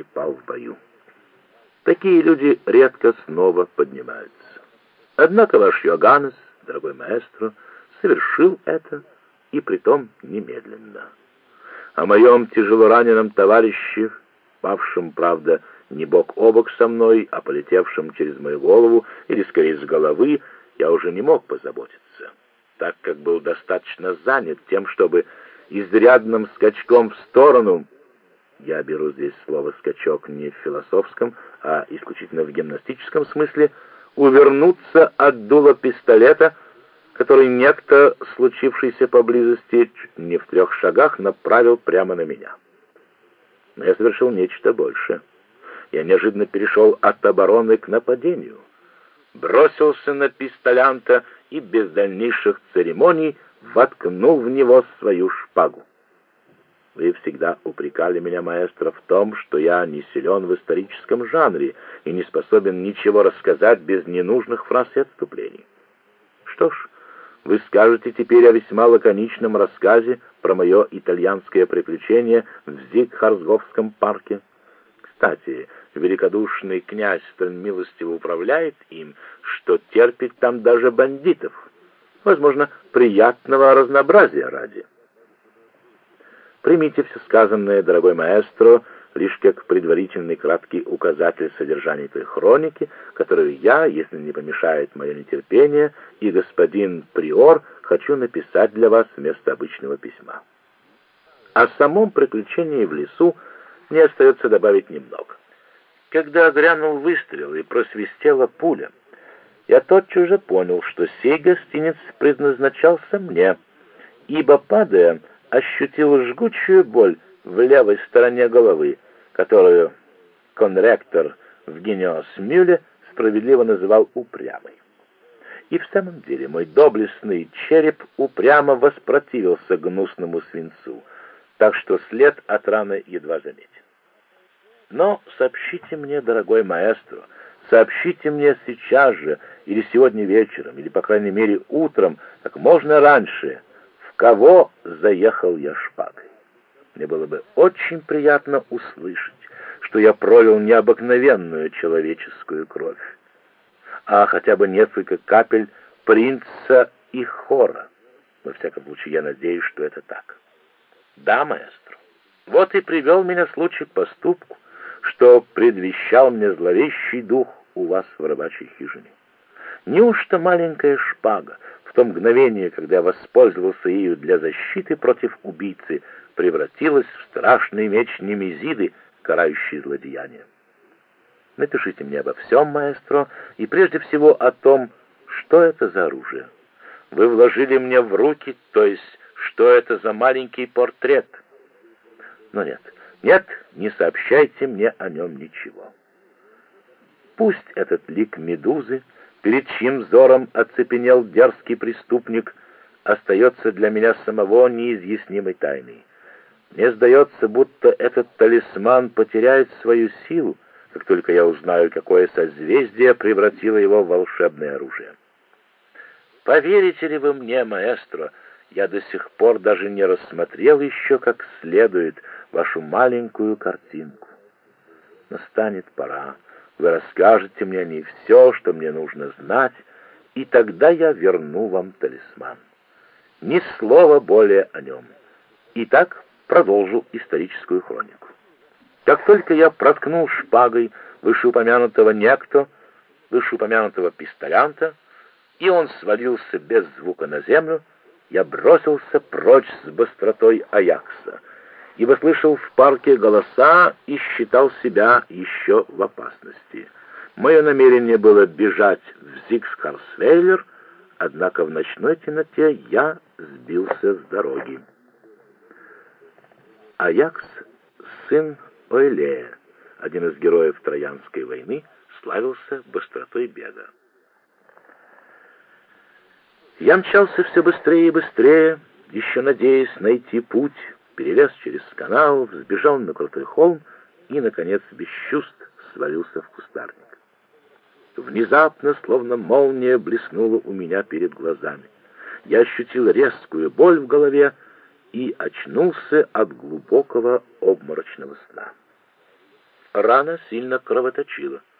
пал в бою. Такие люди редко снова поднимаются. Однако ваш Йоганнес, дорогой маэстро, совершил это, и притом немедленно. О моем тяжелораненом товарище, павшем, правда, не бок о бок со мной, а полетевшем через мою голову, или скорее с головы, я уже не мог позаботиться, так как был достаточно занят тем, чтобы изрядным скачком в сторону, я беру здесь слово «скачок» не в философском, а исключительно в гимнастическом смысле, увернуться от дула пистолета, который некто, случившийся поблизости, чуть не в 3 шагах, направил прямо на меня. Но я совершил нечто большее. Я неожиданно перешел от обороны к нападению, бросился на пистолянта и без дальнейших церемоний воткнул в него свою шпагу. Вы всегда упрекали меня, маэстро, в том, что я не силен в историческом жанре и не способен ничего рассказать без ненужных фраз и отступлений. Что ж, вы скажете теперь о весьма лаконичном рассказе про мое итальянское приключение в Зигхарсговском парке. Кстати, великодушный князь столь милостиво управляет им, что терпит там даже бандитов. Возможно, приятного разнообразия ради. Примите все сказанное, дорогой маэстро, лишь как предварительный краткий указатель содержания той хроники, которую я, если не помешает мое нетерпение, и господин приор, хочу написать для вас вместо обычного письма. О самом приключении в лесу мне остается добавить немного. Когда грянул выстрел и просвистела пуля, я тотчас же понял, что сей гостинец предназначался мне, ибо, падая, ощутил жгучую боль в левой стороне головы, которую конректор в Гинеосмюле справедливо называл упрямой. И в самом деле мой доблестный череп упрямо воспротивился гнусному свинцу, так что след от раны едва заметен. Но сообщите мне, дорогой маэстро, сообщите мне сейчас же, или сегодня вечером, или, по крайней мере, утром, как можно раньше, в кого заехал я шпагой. Мне было бы очень приятно услышать, что я пролил необыкновенную человеческую кровь, а хотя бы несколько капель принца и хора. Во всяком случае, я надеюсь, что это так. Да, маэстро, вот и привел меня случай к поступку, что предвещал мне зловещий дух у вас в рыбачьей хижине. Неужто маленькая шпага, в то мгновение, когда я воспользовался ею для защиты против убийцы, превратилась в страшный меч Немезиды, карающий злодеяния? Напишите мне обо всем, маэстро, и прежде всего о том, что это за оружие. Вы вложили мне в руки, то есть, что это за маленький портрет. Но нет, не сообщайте мне о нем ничего. Пусть этот лик Медузы, перед чьим взором оцепенел дерзкий преступник, остается для меня самого неизъяснимой тайной. Мне сдается, будто этот талисман потеряет свою силу, как только я узнаю, какое созвездие превратило его в волшебное оружие. Поверите ли вы мне, маэстро, я до сих пор даже не рассмотрел еще как следует вашу маленькую картинку. Настанет пора, вы расскажете мне о ней все, что мне нужно знать, и тогда я верну вам талисман. Ни слова более о нем. Итак, продолжу историческую хронику. Как только я проткнул шпагой вышеупомянутого пистолянта, и он свалился без звука на землю, я бросился прочь с быстротой Аякса, ибо слышал в парке голоса и считал себя еще в опасности. Мое намерение было бежать в Зигхарсвейлер, однако в ночной темноте я сбился с дороги. Аякс, сын Ойлея, один из героев Троянской войны, славился быстротой бега. Я мчался все быстрее и быстрее, еще надеясь найти путь, перелез через канал, взбежал на крутой холм и, наконец, без чувств свалился в кустарник. Внезапно, словно молния, блеснула у меня перед глазами. Я ощутил резкую боль в голове и очнулся от глубокого обморочного сна. рана сильно кровоточила.